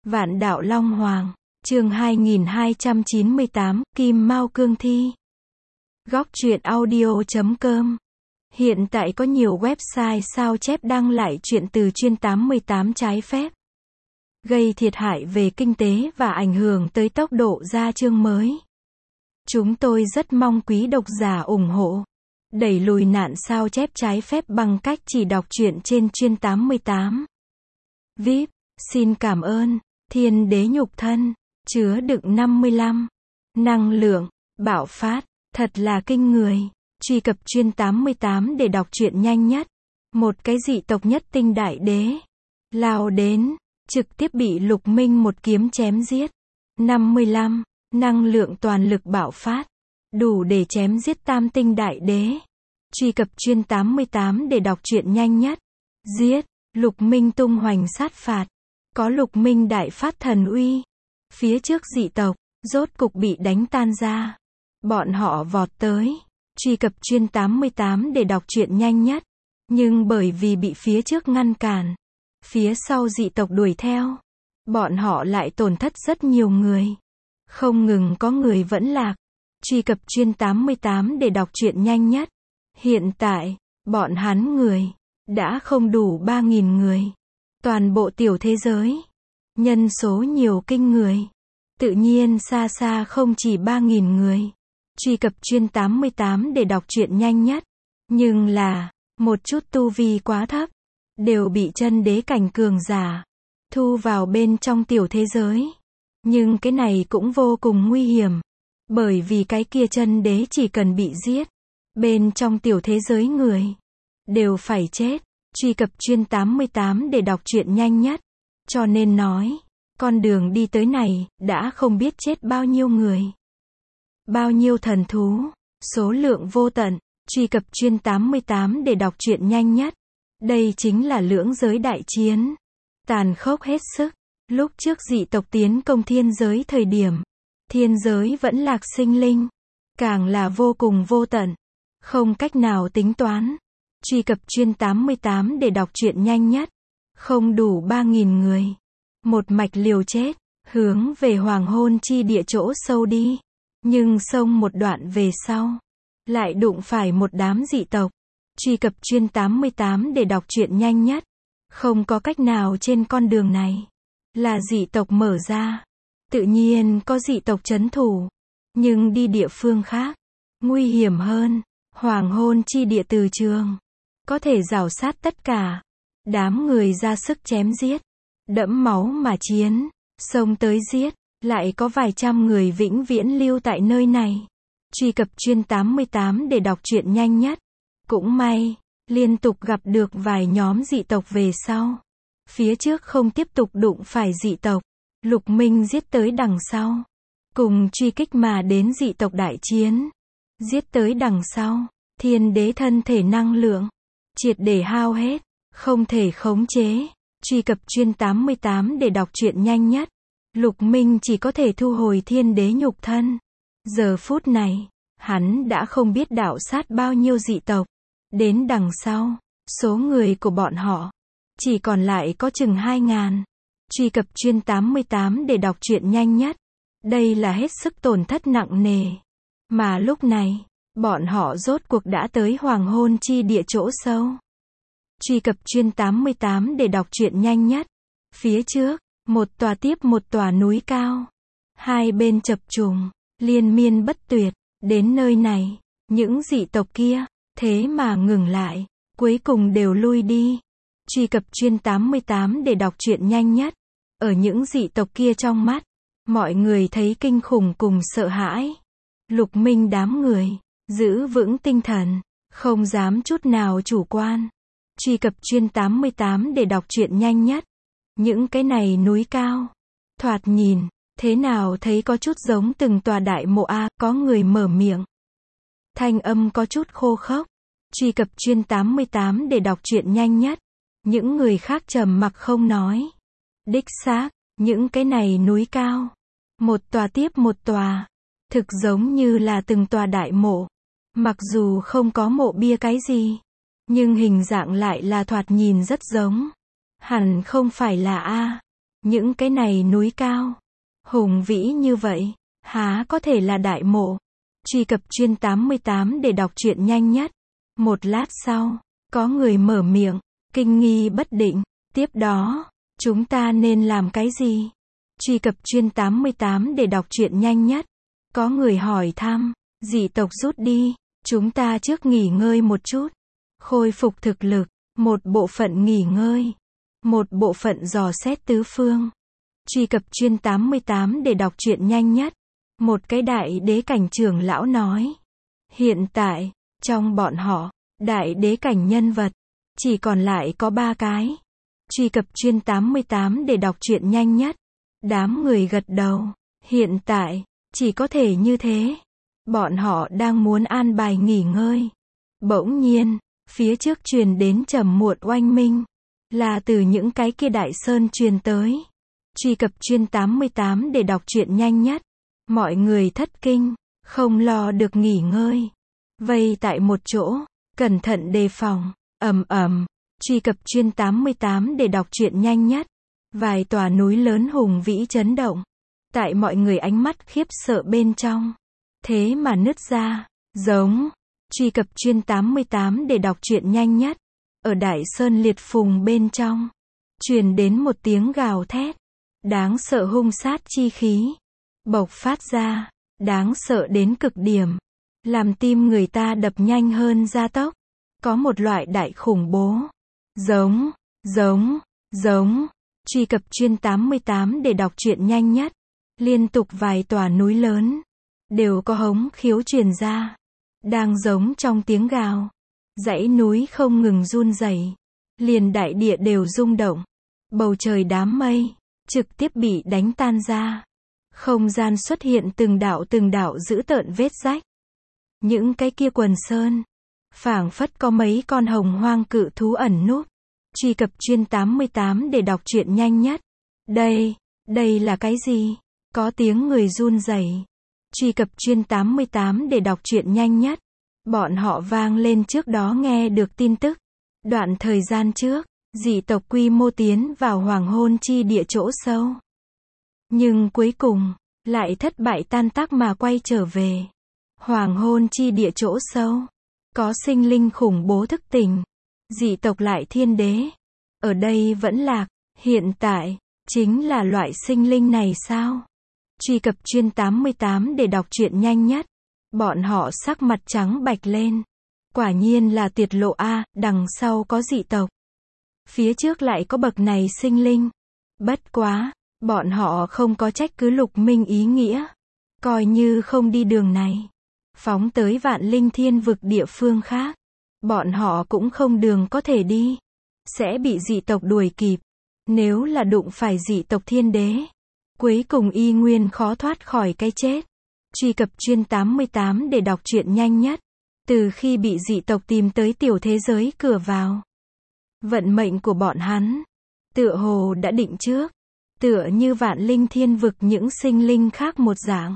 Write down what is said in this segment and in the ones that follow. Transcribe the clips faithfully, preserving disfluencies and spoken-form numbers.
Vạn đạo Long Hoàng, chương hai nghìn hai trăm chín mươi tám, Kim Mao Cương Thi. Góc truyện audio chấm com. Hiện tại có nhiều website sao chép đăng lại truyện từ chuyên tám mươi tám trái phép, gây thiệt hại về kinh tế và ảnh hưởng tới tốc độ ra chương mới. Chúng tôi rất mong quý độc giả ủng hộ, đẩy lùi nạn sao chép trái phép bằng cách chỉ đọc truyện trên chuyên tám mươi tám. vê i pê, xin cảm ơn. Thiên đế nhục thân, chứa đựng năm mươi lăm năng lượng, bạo phát, thật là kinh người. Truy cập chuyên tám mươi tám để đọc truyện nhanh nhất. Một cái dị tộc nhất tinh đại đế lao đến, trực tiếp bị Lục Minh một kiếm chém giết. năm mươi lăm năng lượng toàn lực bạo phát, đủ để chém giết tam tinh đại đế. Truy cập chuyên tám mươi tám để đọc truyện nhanh nhất. Giết, Lục Minh tung hoành sát phạt, có Lục Minh đại phát thần uy. Phía trước dị tộc, rốt cục bị đánh tan ra. Bọn họ vọt tới. Truy cập chuyên tám mươi tám để đọc truyện nhanh nhất. Nhưng bởi vì bị phía trước ngăn cản, phía sau dị tộc đuổi theo, bọn họ lại tổn thất rất nhiều người. Không ngừng có người vẫn lạc. Truy cập chuyên tám mươi tám để đọc truyện nhanh nhất. Hiện tại, bọn hắn người đã không đủ ba nghìn người. Toàn bộ tiểu thế giới, nhân số nhiều kinh người. Tự nhiên xa xa không chỉ ba nghìn người. Truy cập chuyên tám mươi tám để đọc truyện nhanh nhất. Nhưng là, một chút tu vi quá thấp, đều bị chân đế cảnh cường giả thu vào bên trong tiểu thế giới. Nhưng cái này cũng vô cùng nguy hiểm, bởi vì cái kia chân đế chỉ cần bị giết, bên trong tiểu thế giới người đều phải chết. Truy cập chuyên tám mươi tám để đọc truyện nhanh nhất. Cho nên nói, con đường đi tới này, đã không biết chết bao nhiêu người, bao nhiêu thần thú, số lượng vô tận. Truy cập chuyên tám mươi tám để đọc truyện nhanh nhất. Đây chính là lưỡng giới đại chiến, tàn khốc hết sức. Lúc trước dị tộc tiến công thiên giới thời điểm, thiên giới vẫn lạc sinh linh, càng là vô cùng vô tận, không cách nào tính toán. Truy cập chuyên tám mươi tám để đọc truyện nhanh nhất. Không đủ ba nghìn người, một mạch liều chết, hướng về hoàng hôn chi địa chỗ sâu đi. Nhưng xông một đoạn về sau, lại đụng phải một đám dị tộc. Truy cập chuyên tám mươi tám để đọc truyện nhanh nhất. Không có cách nào trên con đường này là dị tộc mở ra. Tự nhiên có dị tộc trấn thủ, nhưng đi địa phương khác nguy hiểm hơn. Hoàng hôn chi địa từ trường có thể rào sát tất cả. Đám người ra sức chém giết, đẫm máu mà chiến, xông tới giết. Lại có vài trăm người vĩnh viễn lưu tại nơi này. Truy cập chuyên tám mươi tám để đọc truyện nhanh nhất. Cũng may, liên tục gặp được vài nhóm dị tộc về sau. Phía trước không tiếp tục đụng phải dị tộc. Lục Minh giết tới đằng sau, cùng truy kích mà đến dị tộc đại chiến. Giết tới đằng sau, thiên đế thân thể năng lượng triệt để hao hết, không thể khống chế. Truy cập chuyên tám mươi tám để đọc truyện nhanh nhất. Lục Minh chỉ có thể thu hồi thiên đế nhục thân. Giờ phút này, hắn đã không biết đạo sát bao nhiêu dị tộc. Đến đằng sau, số người của bọn họ chỉ còn lại có chừng hai ngàn. Truy cập chuyên tám mươi tám để đọc truyện nhanh nhất. Đây là hết sức tổn thất nặng nề. Mà lúc này, bọn họ rốt cuộc đã tới hoàng hôn chi địa chỗ sâu. Truy cập chuyên tám mươi tám để đọc truyện nhanh nhất. Phía trước, một tòa tiếp một tòa núi cao, hai bên chập trùng, liên miên bất tuyệt. Đến nơi này, những dị tộc kia thế mà ngừng lại, cuối cùng đều lui đi. Truy cập chuyên tám mươi tám để đọc truyện nhanh nhất. Ở những dị tộc kia trong mắt, mọi người thấy kinh khủng cùng sợ hãi. Lục Minh đám người giữ vững tinh thần, không dám chút nào chủ quan. Truy cập chuyên tám mươi tám để đọc truyện nhanh nhất. Những cái này núi cao, thoạt nhìn, thế nào thấy có chút giống từng tòa đại mộ a. Có người mở miệng, thanh âm có chút khô khốc. Truy cập chuyên tám mươi tám để đọc truyện nhanh nhất. Những người khác trầm mặc không nói. Đích xác, những cái này núi cao, một tòa tiếp một tòa, thực giống như là từng tòa đại mộ. Mặc dù không có mộ bia cái gì, nhưng hình dạng lại là thoạt nhìn rất giống. Hẳn không phải là A. Những cái này núi cao, hùng vĩ như vậy, há có thể là đại mộ. Truy cập chuyên tám mươi tám để đọc truyện nhanh nhất. Một lát sau, có người mở miệng, kinh nghi bất định. Tiếp đó, chúng ta nên làm cái gì? Truy cập chuyên tám mươi tám để đọc truyện nhanh nhất. Có người hỏi thăm, dị tộc rút đi, chúng ta trước nghỉ ngơi một chút. Khôi phục thực lực, một bộ phận nghỉ ngơi, một bộ phận dò xét tứ phương. Truy cập chuyên tám mươi tám để đọc truyện nhanh nhất. Một cái đại đế cảnh trưởng lão nói. Hiện tại, trong bọn họ, đại đế cảnh nhân vật, chỉ còn lại có ba cái. Truy cập chuyên tám mươi tám để đọc truyện nhanh nhất. Đám người gật đầu. Hiện tại, chỉ có thể như thế. Bọn họ đang muốn an bài nghỉ ngơi. Bỗng nhiên, phía trước truyền đến trầm muộn oanh minh. Là từ những cái kia đại sơn truyền tới. Truy cập chuyên tám mươi tám để đọc truyện nhanh nhất. Mọi người thất kinh, không lo được nghỉ ngơi. Vây tại một chỗ, cẩn thận đề phòng, ầm ầm. Truy cập chuyên tám mươi tám để đọc truyện nhanh nhất. Vài tòa núi lớn hùng vĩ chấn động. Tại mọi người ánh mắt khiếp sợ bên trong. Thế mà nứt ra, giống. Truy cập chuyên tám mươi tám để đọc truyện nhanh nhất. Ở đại sơn liệt phùng bên trong, truyền đến một tiếng gào thét. Đáng sợ hung sát chi khí. Bộc phát ra, đáng sợ đến cực điểm. Làm tim người ta đập nhanh hơn gia tốc. Có một loại đại khủng bố. Giống, giống, giống. Truy cập chuyên tám mươi tám để đọc truyện nhanh nhất. Liên tục vài tòa núi lớn, đều có hống khiếu truyền ra. Đang giống trong tiếng gào. Dãy núi không ngừng run rẩy. Liền đại địa đều rung động. Bầu trời đám mây, trực tiếp bị đánh tan ra. Không gian xuất hiện từng đạo từng đạo dữ tợn vết rách. Những cái kia quần sơn, phảng phất có mấy con hồng hoang cự thú ẩn núp. Truy cập chuyên tám mươi tám để đọc truyện nhanh nhất. Đây, đây là cái gì? Có tiếng người run rẩy. Truy cập chuyên tám mươi tám để đọc truyện nhanh nhất. Bọn họ vang lên trước đó nghe được tin tức. Đoạn thời gian trước, dị tộc quy mô tiến vào hoàng hôn chi địa chỗ sâu. Nhưng cuối cùng, lại thất bại tan tác mà quay trở về. Hoàng hôn chi địa chỗ sâu, có sinh linh khủng bố thức tỉnh. Dị tộc lại thiên đế. Ở đây vẫn lạc. Hiện tại, chính là loại sinh linh này sao? Truy cập chuyên tám mươi tám để đọc truyện nhanh nhất. Bọn họ sắc mặt trắng bạch lên. Quả nhiên là tiệt lộ a, đằng sau có dị tộc. Phía trước lại có bậc này sinh linh. Bất quá, bọn họ không có trách cứ Lục Minh ý nghĩa. Coi như không đi đường này. Phóng tới vạn linh thiên vực địa phương khác. Bọn họ cũng không đường có thể đi. Sẽ bị dị tộc đuổi kịp. Nếu là đụng phải dị tộc thiên đế, cuối cùng y nguyên khó thoát khỏi cái chết. Truy cập chuyên tám mươi tám để đọc truyện nhanh nhất. Từ khi bị dị tộc tìm tới tiểu thế giới cửa vào, vận mệnh của bọn hắn, tựa hồ đã định trước. Tựa như vạn linh thiên vực những sinh linh khác một dạng.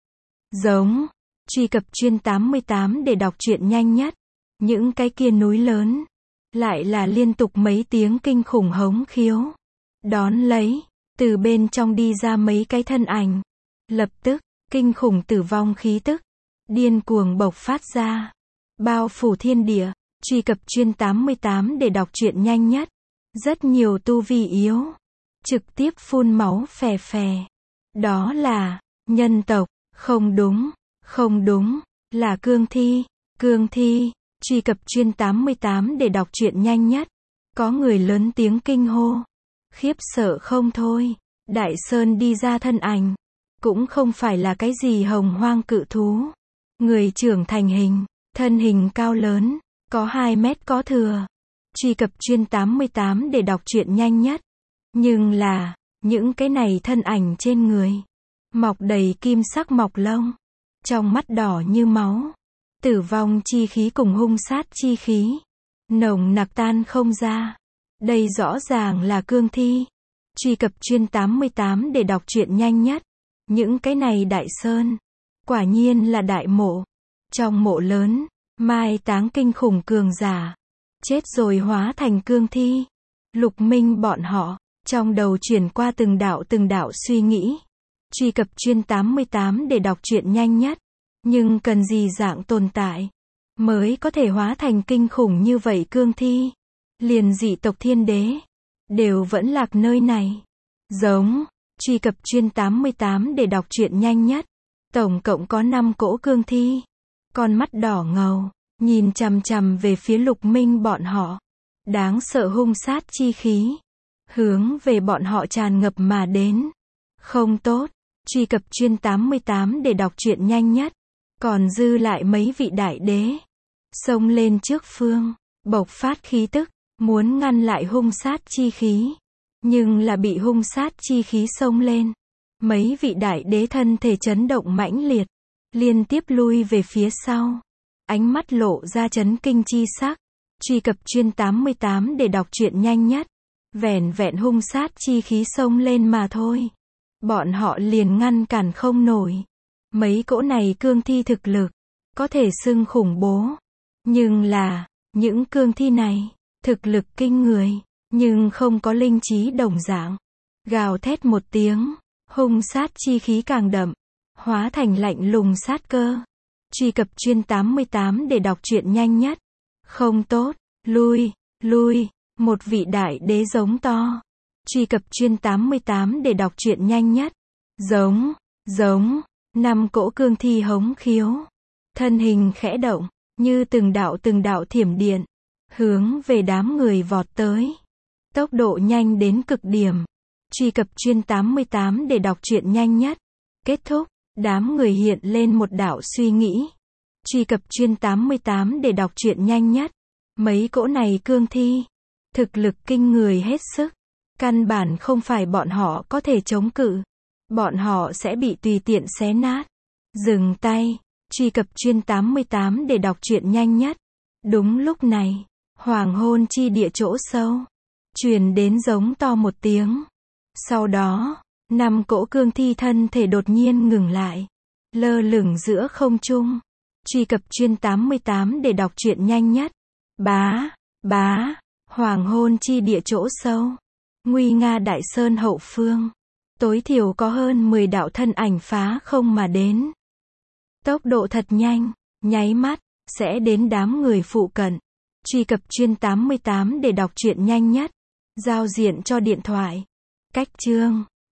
Giống. Truy cập chuyên tám mươi tám để đọc truyện nhanh nhất. Những cái kia núi lớn, lại là liên tục mấy tiếng kinh khủng hống khiếu. Đón lấy, từ bên trong đi ra mấy cái thân ảnh. Lập tức, kinh khủng tử vong khí tức, điên cuồng bộc phát ra. Bao phủ thiên địa. Truy cập chuyên tám mươi tám để đọc truyện nhanh nhất. Rất nhiều tu vi yếu, trực tiếp phun máu phè phè. Đó là, nhân tộc. Không đúng, không đúng, là cương thi, cương thi. Truy cập chuyên tám mươi tám để đọc truyện nhanh nhất. Có người lớn tiếng kinh hô. Khiếp sợ không thôi. Đại sơn đi ra thân ảnh. Cũng không phải là cái gì hồng hoang cự thú. Người trưởng thành hình, thân hình cao lớn, có hai mét có thừa. Truy cập chuyên tám mươi tám để đọc truyện nhanh nhất. Nhưng là, những cái này thân ảnh trên người, mọc đầy kim sắc mọc lông. Trong mắt đỏ như máu. Tử vong chi khí cùng hung sát chi khí. Nồng nặc tan không ra. Đây rõ ràng là cương thi. Truy cập chuyên tám mươi tám để đọc truyện nhanh nhất. Những cái này đại sơn. Quả nhiên là đại mộ. Trong mộ lớn, mai táng kinh khủng cường giả. Chết rồi hóa thành cương thi. Lục Minh bọn họ, Trong đầu chuyển qua từng đạo từng đạo suy nghĩ. Truy cập chuyên tám mươi tám để đọc truyện nhanh nhất. Nhưng cần gì dạng tồn tại mới có thể hóa thành kinh khủng như vậy cương thi? Liền dị tộc thiên đế đều vẫn lạc nơi này. Giống. Truy cập chuyên tám mươi tám để đọc truyện nhanh nhất. Tổng cộng có năm cỗ cương thi. Con mắt đỏ ngầu, nhìn chằm chằm về phía Lục Minh bọn họ. Đáng sợ hung sát chi khí hướng về bọn họ tràn ngập mà đến. Không tốt. Truy cập chuyên tám mươi tám để đọc truyện nhanh nhất. Còn dư lại mấy vị đại đế xông lên trước phương, bộc phát khí tức, muốn ngăn lại hung sát chi khí. Nhưng là bị hung sát chi khí xông lên. Mấy vị đại đế thân thể chấn động mãnh liệt, liên tiếp lui về phía sau. Ánh mắt lộ ra chấn kinh chi sắc. Truy cập chuyên tám mươi tám để đọc truyện nhanh nhất. Vẻn vẹn hung sát chi khí xông lên mà thôi. Bọn họ liền ngăn cản không nổi. Mấy cỗ này cương thi thực lực có thể xưng khủng bố. Nhưng là, những cương thi này, thực lực kinh người, nhưng không có linh trí đồng dạng. Gào thét một tiếng, hung sát chi khí càng đậm, hóa thành lạnh lùng sát cơ. Truy cập chuyên tám mươi tám để đọc truyện nhanh nhất. Không tốt, lui, lui, một vị đại đế giống to. Truy cập chuyên tám mươi tám để đọc truyện nhanh nhất. Giống, giống, năm cỗ cương thi hống khiếu. Thân hình khẽ động, như từng đạo từng đạo thiểm điện, hướng về đám người vọt tới. Tốc độ nhanh đến cực điểm. Truy cập chuyên tám mươi tám để đọc truyện nhanh nhất. Kết thúc, đám người hiện lên một đạo suy nghĩ. Truy cập chuyên tám mươi tám để đọc truyện nhanh nhất. Mấy cỗ này cương thi, thực lực kinh người hết sức. Căn bản không phải bọn họ có thể chống cự. Bọn họ sẽ bị tùy tiện xé nát. Dừng tay. Truy cập chuyên tám mươi tám để đọc truyện nhanh nhất. Đúng lúc này, hoàng hôn chi địa chỗ sâu truyền đến giống to một tiếng. Sau đó, năm cỗ cương thi thân thể đột nhiên ngừng lại, lơ lửng giữa không trung. Truy cập chuyên tám mươi tám để đọc truyện nhanh nhất. Bá, bá, hoàng hôn chi địa chỗ sâu, nguy nga đại sơn hậu phương, tối thiểu có hơn mười đạo thân ảnh phá không mà đến. Tốc độ thật nhanh, nháy mắt sẽ đến đám người phụ cận. Truy cập chuyên tám mươi tám để đọc truyện nhanh nhất. Giao diện cho điện thoại. Cách chương